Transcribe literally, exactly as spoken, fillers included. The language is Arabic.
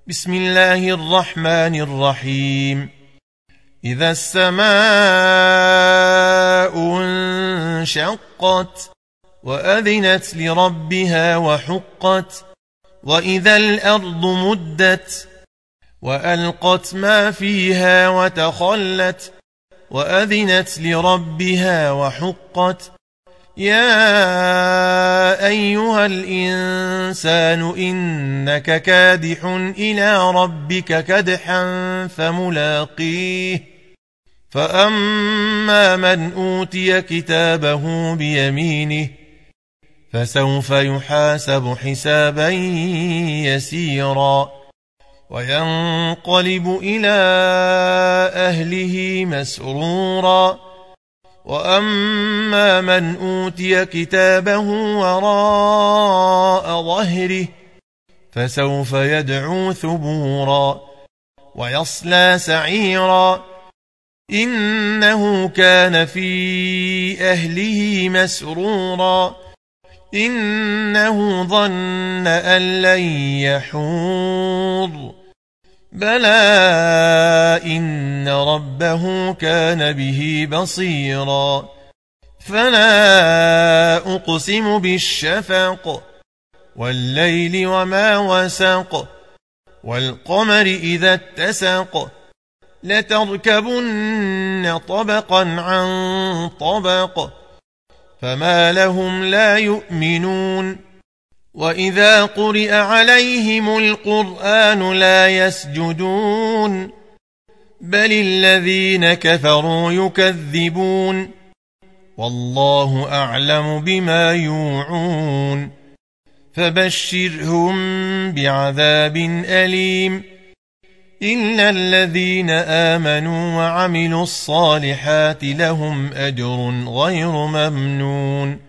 بسم الله الرحمن الرحيم. إذا السماء انشقت وأذنت لربها وحقت وإذا الأرض مدت وألقت ما فيها وتخلت وأذنت لربها وحقت يا أيها الإنسان إنك كادح إلى ربك كدحا فملاقيه فأما من أوتي كتابه بيمينه فسوف يحاسب حسابا يسيرا وينقلب إلى أهله مسرورا وأما من أوتي كتابه وراء ظهره فسوف يدعو ثبورا ويصلى سعيرا إنه كان في أهله مسرورا إنه ظن أن لن يحور بلى إن ربه كان به بصيرا فلا أقسم بالشفق والليل وما وسق والقمر إذا اتسق لتركبن طبقا عن طبق فما لهم لا يؤمنون وإذا قرئ عليهم القرآن لا يسجدون بل الذين كفروا يكذبون والله أعلم بما يوعون فبشرهم بعذاب أليم إلا الذين آمنوا وعملوا الصالحات لهم أجر غير ممنون